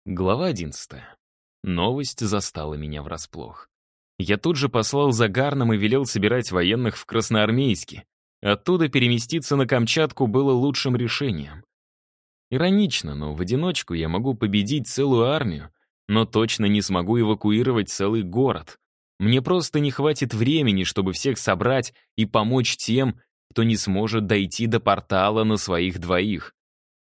Глава 11. Новость застала меня врасплох. Я тут же послал за Гарном и велел собирать военных в Красноармейске. Оттуда переместиться на Камчатку было лучшим решением. Иронично, но в одиночку я могу победить целую армию, но точно не смогу эвакуировать целый город. Мне просто не хватит времени, чтобы всех собрать и помочь тем, кто не сможет дойти до портала на своих двоих.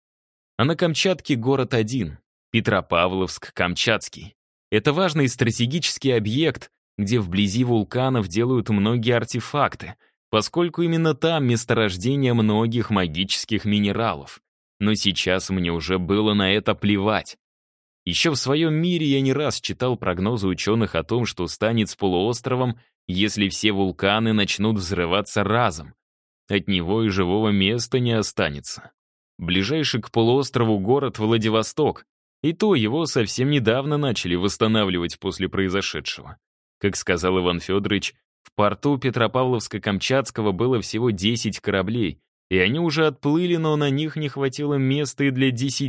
А на Камчатке город один — Петропавловск-Камчатский. Это важный стратегический объект, где вблизи вулканов делают многие артефакты, поскольку именно там месторождение многих магических минералов. Но сейчас мне уже было на это плевать. Еще в своем мире я не раз читал прогнозы ученых о том, что станет с полуостровом, если все вулканы начнут взрываться разом. От него и живого места не останется. Ближайший к полуострову город Владивосток, и то его совсем недавно начали восстанавливать после произошедшего. Как сказал Иван Федорович, в порту Петропавловска-Камчатского было всего 10 кораблей, и они уже отплыли, но на них не хватило места и для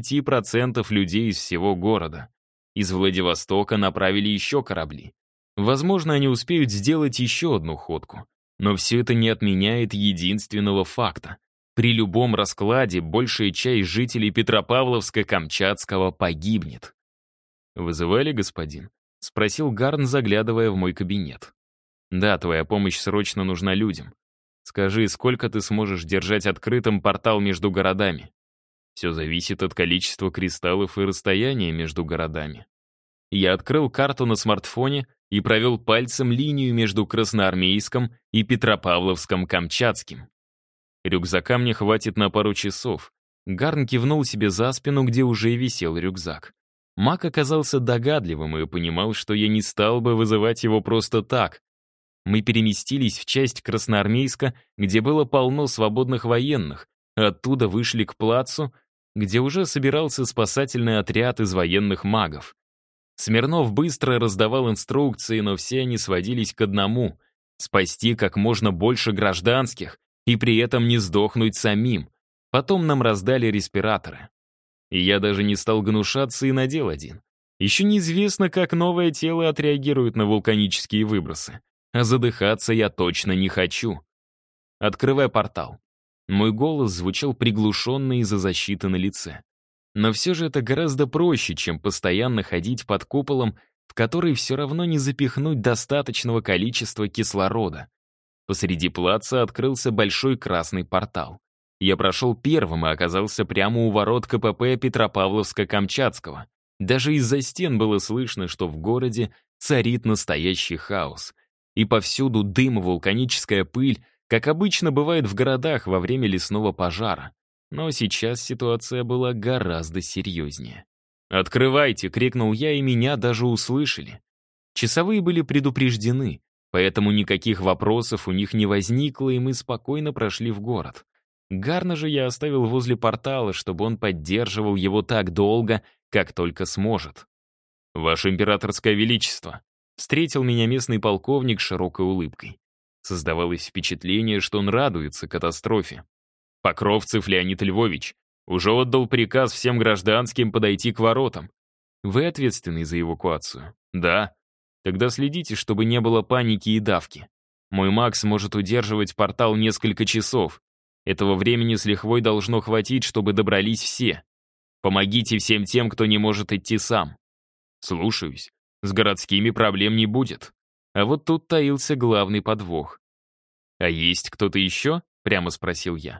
10% людей из всего города. Из Владивостока направили еще корабли. Возможно, они успеют сделать еще одну ходку. Но все это не отменяет единственного факта. При любом раскладе большая часть жителей Петропавловска-Камчатского погибнет. «Вызывали, господин?» — спросил Гарн, заглядывая в мой кабинет. «Да, твоя помощь срочно нужна людям. Скажи, сколько ты сможешь держать открытым портал между городами?» «Все зависит от количества кристаллов и расстояния между городами». Я открыл карту на смартфоне и провел пальцем линию между Красноармейском и Петропавловском-Камчатским. «Рюкзака мне хватит на пару часов». Гарн кивнул себе за спину, где уже висел рюкзак. Маг оказался догадливым и понимал, что я не стал бы вызывать его просто так. Мы переместились в часть Красноармейска, где было полно свободных военных, оттуда вышли к плацу, где уже собирался спасательный отряд из военных магов. Смирнов быстро раздавал инструкции, но все они сводились к одному — спасти как можно больше гражданских и при этом не сдохнуть самим. Потом нам раздали респираторы. И я даже не стал гнушаться и надел один. Еще неизвестно, как новое тело отреагирует на вулканические выбросы. А задыхаться я точно не хочу. «Открывай портал». Мой голос звучал приглушенно из-за защиты на лице. Но все же это гораздо проще, чем постоянно ходить под куполом, в который все равно не запихнуть достаточного количества кислорода. Посреди плаца открылся большой красный портал. Я прошел первым и оказался прямо у ворот КПП Петропавловска-Камчатского. Даже из-за стен было слышно, что в городе царит настоящий хаос. И повсюду дым и вулканическая пыль, как обычно бывает в городах во время лесного пожара. Но сейчас ситуация была гораздо серьезнее. «Открывайте!» — крикнул я, и меня даже услышали. Часовые были предупреждены, поэтому никаких вопросов у них не возникло, и мы спокойно прошли в город. Гарна же я оставил возле портала, чтобы он поддерживал его так долго, как только сможет. «Ваше императорское величество!» — встретил меня местный полковник с широкой улыбкой. Создавалось впечатление, что он радуется катастрофе. «Покровцев Леонид Львович уже отдал приказ всем гражданским подойти к воротам. Вы ответственны за эвакуацию?» «Да». «Тогда следите, чтобы не было паники и давки. Мой маг сможет удерживать портал несколько часов. Этого времени с лихвой должно хватить, чтобы добрались все. Помогите всем тем, кто не может идти сам». «Слушаюсь. С городскими проблем не будет». А вот тут таился главный подвох. «А есть кто-то еще?» — прямо спросил я.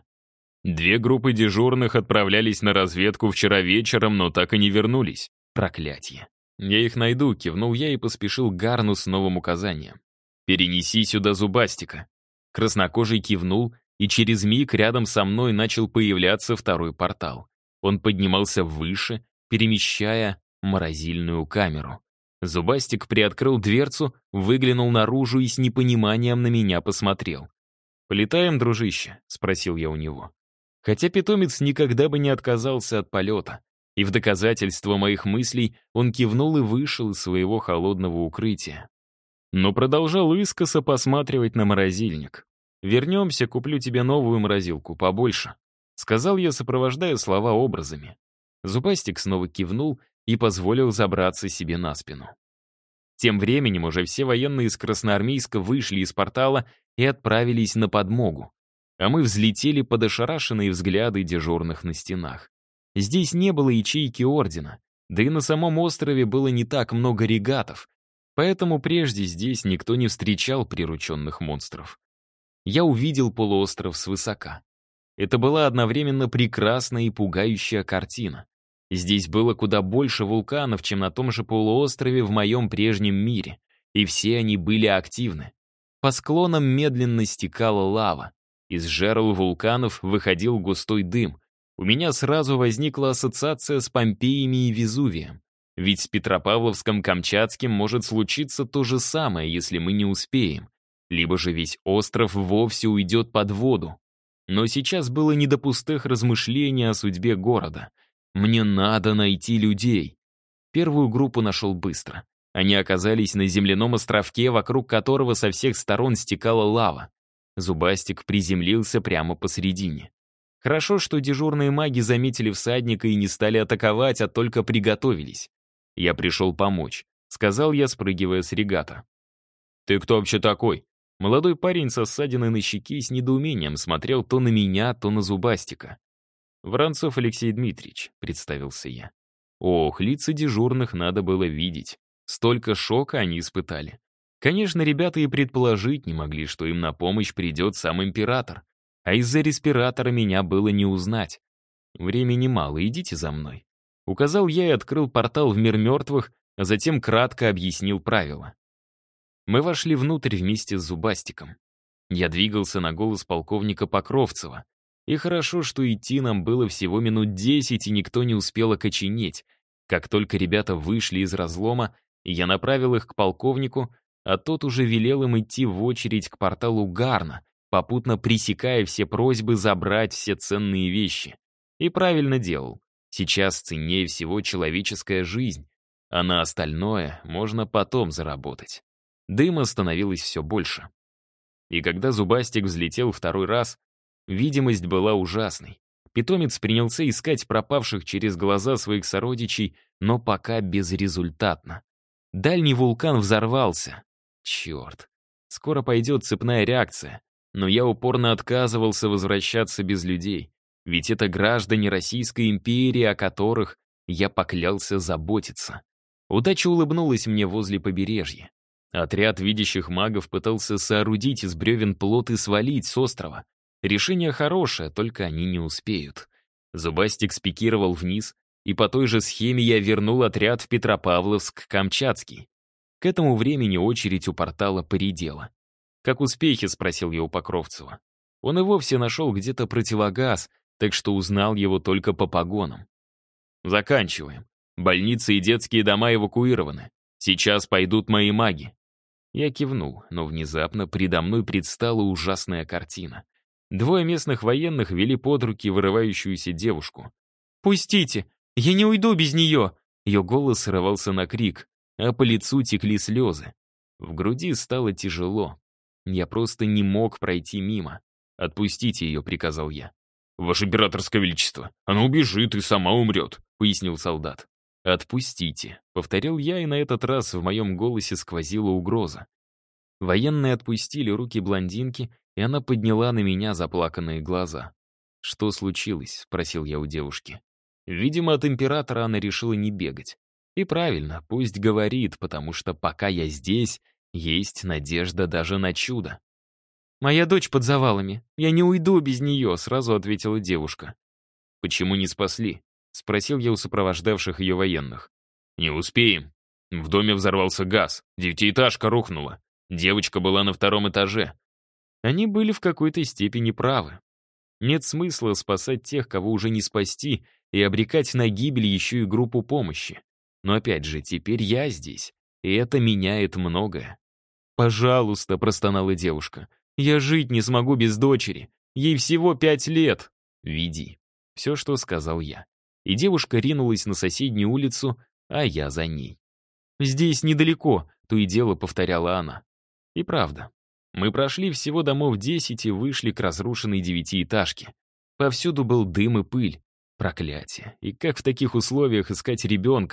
2 группы дежурных отправлялись на разведку вчера вечером, но так и не вернулись. Проклятье. «Я их найду», — кивнул я и поспешил к Гарну с новым указанием. «Перенеси сюда зубастика». Краснокожий кивнул, и через миг рядом со мной начал появляться второй портал. Он поднимался выше, перемещая морозильную камеру. Зубастик приоткрыл дверцу, выглянул наружу и с непониманием на меня посмотрел. «Полетаем, дружище?» — спросил я у него. Хотя питомец никогда бы не отказался от полета. И в доказательство моих мыслей он кивнул и вышел из своего холодного укрытия. Но продолжал искоса посматривать на морозильник. «Вернемся, куплю тебе новую морозилку, побольше», — сказал я, сопровождая слова образами. Зубастик снова кивнул и позволил забраться себе на спину. Тем временем уже все военные из Красноармейска вышли из портала и отправились на подмогу, а мы взлетели под ошарашенные взгляды дежурных на стенах. Здесь не было ячейки ордена, да и на самом острове было не так много регатов, поэтому прежде здесь никто не встречал прирученных монстров. Я увидел полуостров свысока. Это была одновременно прекрасная и пугающая картина. Здесь было куда больше вулканов, чем на том же полуострове в моем прежнем мире, и все они были активны. По склонам медленно стекала лава. Из жерл вулканов выходил густой дым. У меня сразу возникла ассоциация с Помпеями и Везувием. Ведь с Петропавловском-Камчатским может случиться то же самое, если мы не успеем. Либо же весь остров вовсе уйдет под воду. Но сейчас было не до пустых размышлений о судьбе города. Мне надо найти людей. Первую группу нашел быстро. Они оказались на земляном островке, вокруг которого со всех сторон стекала лава. Зубастик приземлился прямо посередине. Хорошо, что дежурные маги заметили всадника и не стали атаковать, а только приготовились. «Я пришел помочь», — сказал я, спрыгивая с регата. «Ты кто вообще такой?» Молодой парень со ссадиной на щеке с недоумением смотрел то на меня, то на Зубастика. «Воронцов Алексей Дмитриевич», — представился я. Ох, лица дежурных надо было видеть. Столько шока они испытали. Конечно, ребята и предположить не могли, что им на помощь придет сам император. А из-за респиратора меня было не узнать. «Времени мало, идите за мной». Указал я и открыл портал в мир мертвых, а затем кратко объяснил правила. Мы вошли внутрь вместе с Зубастиком. Я двигался на голос полковника Покровцева. И хорошо, что идти нам было всего минут 10, и никто не успел окоченеть. Как только ребята вышли из разлома, я направил их к полковнику, а тот уже велел им идти в очередь к порталу Гарна, попутно пресекая все просьбы забрать все ценные вещи. И правильно делал. Сейчас ценнее всего человеческая жизнь, а на остальное можно потом заработать. Дыма становилось все больше. И когда Зубастик взлетел второй раз, видимость была ужасной. Питомец принялся искать пропавших через глаза своих сородичей, но пока безрезультатно. Дальний вулкан взорвался. Черт. Скоро пойдет цепная реакция. Но я упорно отказывался возвращаться без людей. Ведь это граждане Российской империи, о которых я поклялся заботиться. Удача улыбнулась мне возле побережья. Отряд видящих магов пытался соорудить из бревен плот и свалить с острова. Решение хорошее, только они не успеют. Зубастик спикировал вниз, и по той же схеме я вернул отряд в Петропавловск-Камчатский. К этому времени очередь у портала поредела. «Как успехи?» — спросил я у Покровцева. Он и вовсе нашел где-то противогаз, так что узнал его только по погонам. «Заканчиваем. Больницы и детские дома эвакуированы. Сейчас пойдут мои маги». Я кивнул, но внезапно предо мной предстала ужасная картина. Двое местных военных вели под руки вырывающуюся девушку. «Пустите! Я не уйду без нее!» Ее голос срывался на крик, а по лицу текли слезы. В груди стало тяжело. Я просто не мог пройти мимо. «Отпустите ее», — приказал я. «Ваше императорское величество, она убежит и сама умрет», — пояснил солдат. «Отпустите», — повторил я, и на этот раз в моем голосе сквозила угроза. Военные отпустили руки блондинки, и она подняла на меня заплаканные глаза. «Что случилось?» — спросил я у девушки. Видимо, от императора она решила не бегать. И правильно, пусть говорит, потому что пока я здесь, есть надежда даже на чудо. «Моя дочь под завалами. Я не уйду без нее», — сразу ответила девушка. «Почему не спасли?» — спросил я у сопровождавших ее военных. «Не успеем. В доме взорвался газ, 9-этажка рухнула. Девочка была на 2-м этаже». Они были в какой-то степени правы. Нет смысла спасать тех, кого уже не спасти, и обрекать на гибель еще и группу помощи. Но опять же, теперь я здесь, и это меняет многое. «Пожалуйста», — простонала девушка, — «я жить не смогу без дочери. Ей всего 5 лет». «Веди». Все, что сказал я. И девушка ринулась на соседнюю улицу, а я за ней. «Здесь недалеко», — то и дело повторяла она. И правда. Мы прошли всего домов 10 и вышли к разрушенной 9-этажке. Повсюду был дым и пыль. Проклятие. И как в таких условиях искать ребенка?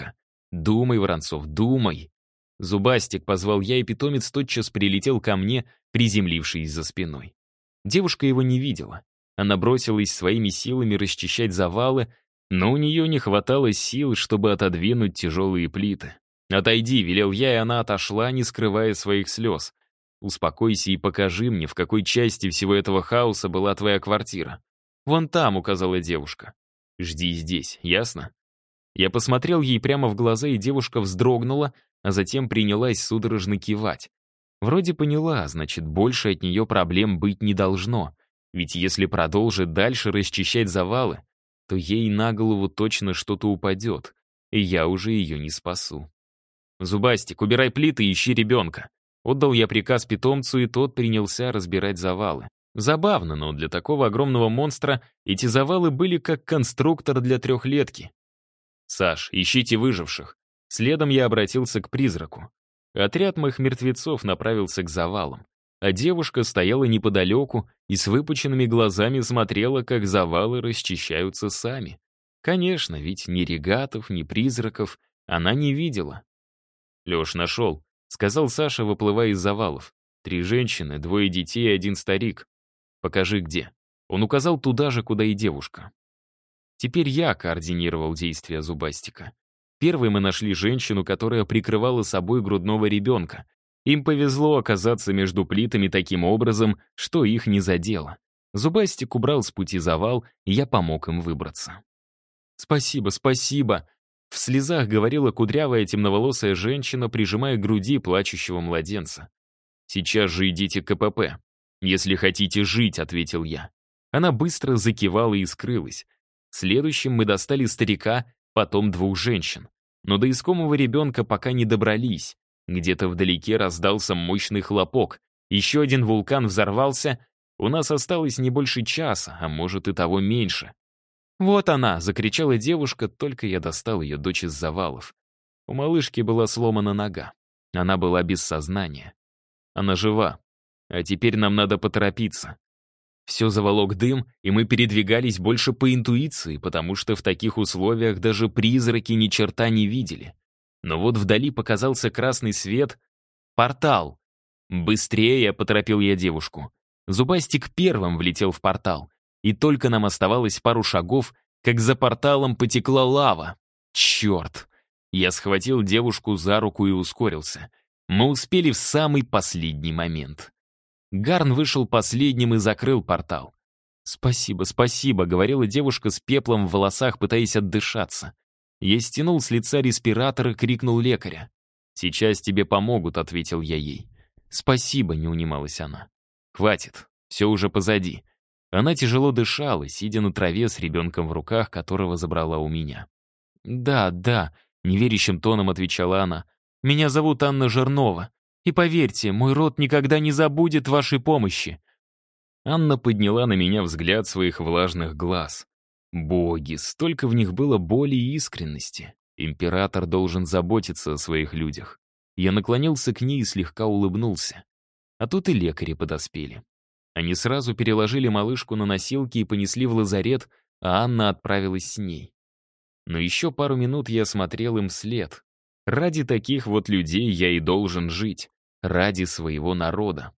Думай, Воронцов, думай. Зубастик, позвал я, и питомец тотчас прилетел ко мне, приземлившись за спиной. Девушка его не видела. Она бросилась своими силами расчищать завалы, но у нее не хватало сил, чтобы отодвинуть тяжелые плиты. «Отойди», — велел я, и она отошла, не скрывая своих слез. «Успокойся и покажи мне, в какой части всего этого хаоса была твоя квартира». «Вон там», — указала девушка. «Жди здесь, ясно?» Я посмотрел ей прямо в глаза, и девушка вздрогнула, а затем принялась судорожно кивать. Вроде поняла, значит, больше от нее проблем быть не должно. Ведь если продолжит дальше расчищать завалы, то ей на голову точно что-то упадет, и я уже ее не спасу. «Зубастик, убирай плиты и ищи ребенка». Отдал я приказ питомцу, и тот принялся разбирать завалы. Забавно, но для такого огромного монстра эти завалы были как конструктор для трехлетки. «Саш, ищите выживших». Следом я обратился к призраку. Отряд моих мертвецов направился к завалам, а девушка стояла неподалеку и с выпученными глазами смотрела, как завалы расчищаются сами. Конечно, ведь ни регатов, ни призраков она не видела. «Леш, нашел», — сказал Саша, выплывая из завалов. 3 женщины, 2 детей и 1 старик. «Покажи, где». Он указал туда же, куда и девушка. Теперь я координировал действия Зубастика. Первой мы нашли женщину, которая прикрывала собой грудного ребенка. Им повезло оказаться между плитами таким образом, что их не задело. Зубастик убрал с пути завал, и я помог им выбраться. «Спасибо, спасибо!» В слезах говорила кудрявая темноволосая женщина, прижимая к груди плачущего младенца. «Сейчас же идите к КПП. Если хотите жить», — ответил я. Она быстро закивала и скрылась. Следующим мы достали старика, потом 2 женщин. Но до искомого ребенка пока не добрались. Где-то вдалеке раздался мощный хлопок. Еще один вулкан взорвался. У нас осталось не больше часа, а может и того меньше. «Вот она!» — закричала девушка, только я достал ее дочь из завалов. У малышки была сломана нога. Она была без сознания. Она жива. А теперь нам надо поторопиться. Все заволок дым, и мы передвигались больше по интуиции, потому что в таких условиях даже призраки ни черта не видели. Но вот вдали показался красный свет. Портал. «Быстрее!» — поторопил я девушку. Зубастик первым влетел в портал. И только нам оставалось пару шагов, как за порталом потекла лава. Черт! Я схватил девушку за руку и ускорился. Мы успели в самый последний момент. Гарн вышел последним и закрыл портал. «Спасибо, спасибо», — говорила девушка с пеплом в волосах, пытаясь отдышаться. Я стянул с лица респиратор и крикнул лекаря. «Сейчас тебе помогут», — ответил я ей. «Спасибо», — не унималась она. «Хватит, все уже позади». Она тяжело дышала, сидя на траве с ребенком в руках, которого забрала у меня. «Да, да», — неверящим тоном отвечала она. «Меня зовут Анна Жирнова. И поверьте, мой род никогда не забудет вашей помощи». Анна подняла на меня взгляд своих влажных глаз. Боги, столько в них было боли и искренности. Император должен заботиться о своих людях. Я наклонился к ней и слегка улыбнулся. А тут и лекари подоспели. Они сразу переложили малышку на носилки и понесли в лазарет, а Анна отправилась с ней. Но еще пару минут я смотрел им вслед. Ради таких вот людей я и должен жить. Ради своего народа.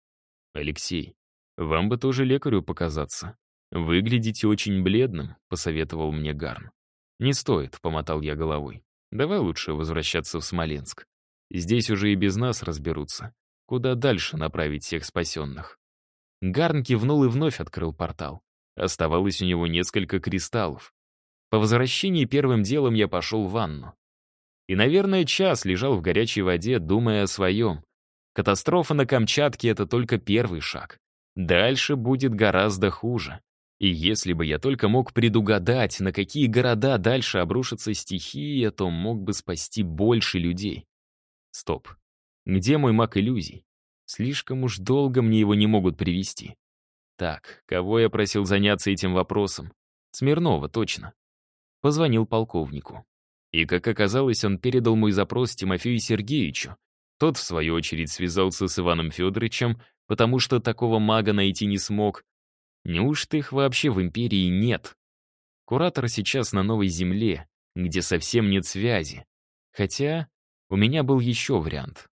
«Алексей, вам бы тоже лекарю показаться. Выглядите очень бледным», — посоветовал мне Гарн. «Не стоит», — помотал я головой. «Давай лучше возвращаться в Смоленск. Здесь уже и без нас разберутся. Куда дальше направить всех спасенных?» Гарн кивнул и вновь открыл портал. Оставалось у него несколько кристаллов. По возвращении первым делом я пошел в ванну. И, наверное, час лежал в горячей воде, думая о своем. Катастрофа на Камчатке — это только первый шаг. Дальше будет гораздо хуже. И если бы я только мог предугадать, на какие города дальше обрушится стихия, то мог бы спасти больше людей. Стоп. Где мой маг иллюзий? Слишком уж долго мне его не могут привести. Так, кого я просил заняться этим вопросом? Смирнова, точно. Позвонил полковнику. И, как оказалось, он передал мой запрос Тимофею Сергеевичу. Тот, в свою очередь, связался с Иваном Федоровичем, потому что такого мага найти не смог. Неужто их вообще в империи нет? Куратор сейчас на новой земле, где совсем нет связи. Хотя у меня был еще вариант.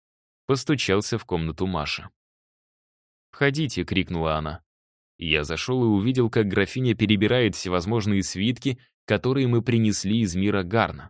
Постучался в комнату Маша. «Входите», — крикнула она. Я зашел и увидел, как графиня перебирает всевозможные свитки, которые мы принесли из мира Гарна.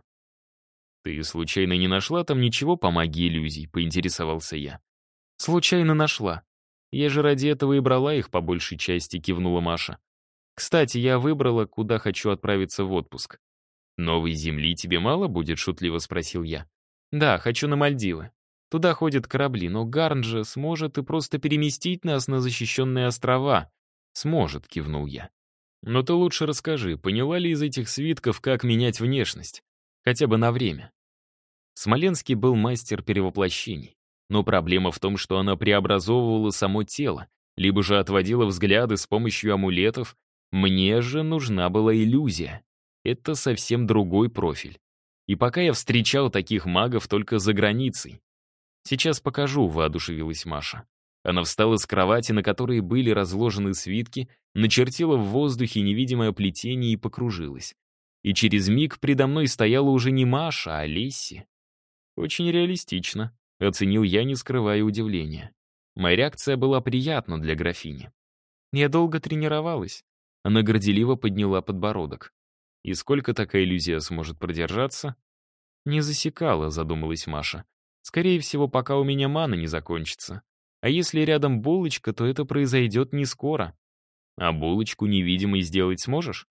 «Ты случайно не нашла там ничего по магии иллюзий?» — поинтересовался я. «Случайно нашла. Я же ради этого и брала их по большей части», — кивнула Маша. «Кстати, я выбрала, куда хочу отправиться в отпуск». «Новой земли тебе мало будет?» — шутливо спросил я. «Да, хочу на Мальдивы. Туда ходят корабли, но Гарн же сможет и просто переместить нас на защищенные острова». «Сможет», — кивнул я. «Но ты лучше расскажи, поняла ли из этих свитков, как менять внешность? Хотя бы на время». Смоленский был мастер перевоплощений. Но проблема в том, что она преобразовывала само тело, либо же отводила взгляды с помощью амулетов. Мне же нужна была иллюзия. Это совсем другой профиль. И пока я встречал таких магов только за границей. «Сейчас покажу», — воодушевилась Маша. Она встала с кровати, на которой были разложены свитки, начертила в воздухе невидимое плетение и покружилась. И через миг предо мной стояла уже не Маша, а Лесси. «Очень реалистично», — оценил я, не скрывая удивления. Моя реакция была приятна для графини. «Я долго тренировалась». Она горделиво подняла подбородок. «И сколько такая иллюзия сможет продержаться?» «Не засекала», — задумалась Маша. «Скорее всего, пока у меня мана не закончится. А если рядом булочка, то это произойдет не скоро». «А булочку невидимой сделать сможешь?»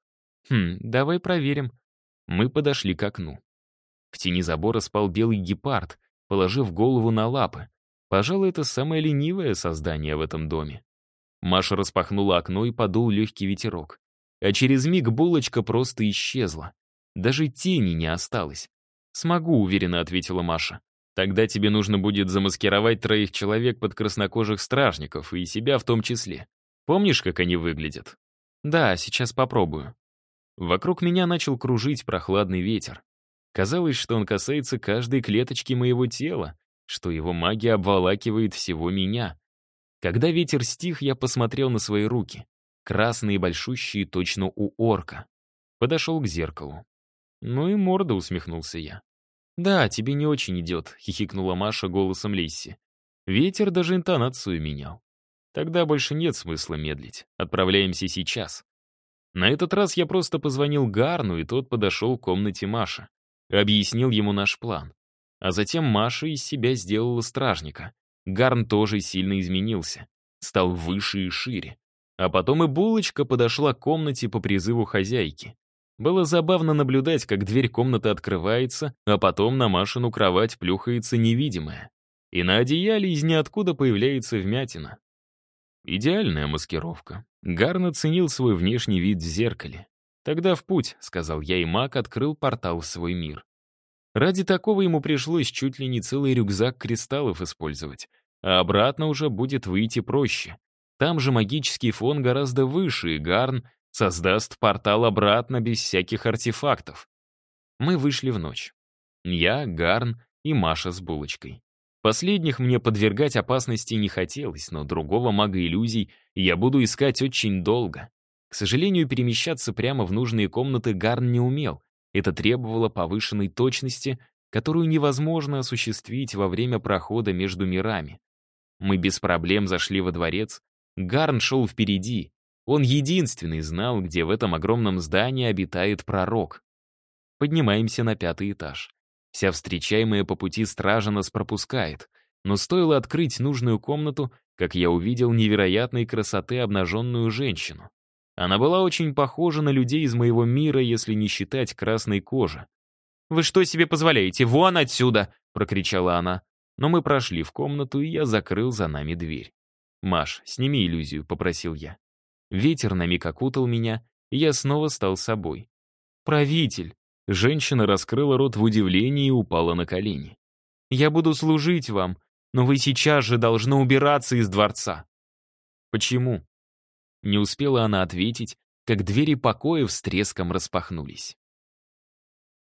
Давай проверим». Мы подошли к окну. В тени забора спал белый гепард, положив голову на лапы. Пожалуй, это самое ленивое создание в этом доме. Маша распахнула окно и подул легкий ветерок. А через миг булочка просто исчезла. Даже тени не осталось. «Смогу», — уверенно ответила Маша. «Тогда тебе нужно будет замаскировать 3 человек под краснокожих стражников, и себя в том числе. Помнишь, как они выглядят?» «Да, сейчас попробую». Вокруг меня начал кружить прохладный ветер. Казалось, что он касается каждой клеточки моего тела, что его магия обволакивает всего меня. Когда ветер стих, я посмотрел на свои руки. Красные, большущие, точно у орка. Подошел к зеркалу. «Ну и морда», — усмехнулся я. «Да, тебе не очень идет», — хихикнула Маша голосом Лесси. Ветер даже интонацию менял. «Тогда больше нет смысла медлить. Отправляемся сейчас». На этот раз я просто позвонил Гарну, и тот подошел к комнате Маши. Объяснил ему наш план. А затем Маша из себя сделала стражника. Гарн тоже сильно изменился. Стал выше и шире. А потом и булочка подошла к комнате по призыву хозяйки. Было забавно наблюдать, как дверь комнаты открывается, а потом на Машину кровать плюхается невидимая. И на одеяле из ниоткуда появляется вмятина. Идеальная маскировка. Гарн оценил свой внешний вид в зеркале. «Тогда в путь», — сказал я, и маг открыл портал в свой мир. Ради такого ему пришлось чуть ли не целый рюкзак кристаллов использовать, а обратно уже будет выйти проще. Там же магический фон гораздо выше, и Гарн создаст портал обратно без всяких артефактов. Мы вышли в ночь. Я, Гарн и Маша с булочкой. Последних мне подвергать опасности не хотелось, но другого мага иллюзий я буду искать очень долго. К сожалению, перемещаться прямо в нужные комнаты Гарн не умел. Это требовало повышенной точности, которую невозможно осуществить во время прохода между мирами. Мы без проблем зашли во дворец. Гарн шел впереди. Он единственный знал, где в этом огромном здании обитает пророк. Поднимаемся на 5-й этаж. Вся встречаемая по пути стража нас пропускает. Но стоило открыть нужную комнату, как я увидел невероятной красоты обнаженную женщину. Она была очень похожа на людей из моего мира, если не считать красной кожи. «Вы что себе позволяете? Вон отсюда!» — прокричала она. Но мы прошли в комнату, и я закрыл за нами дверь. «Маш, сними иллюзию», — попросил я. Ветер на миг окутал меня, и я снова стал собой. «Правитель!» — женщина раскрыла рот в удивлении и упала на колени. «Я буду служить вам, но вы сейчас же должны убираться из дворца». «Почему?» Не успела она ответить, как двери покоев с треском распахнулись.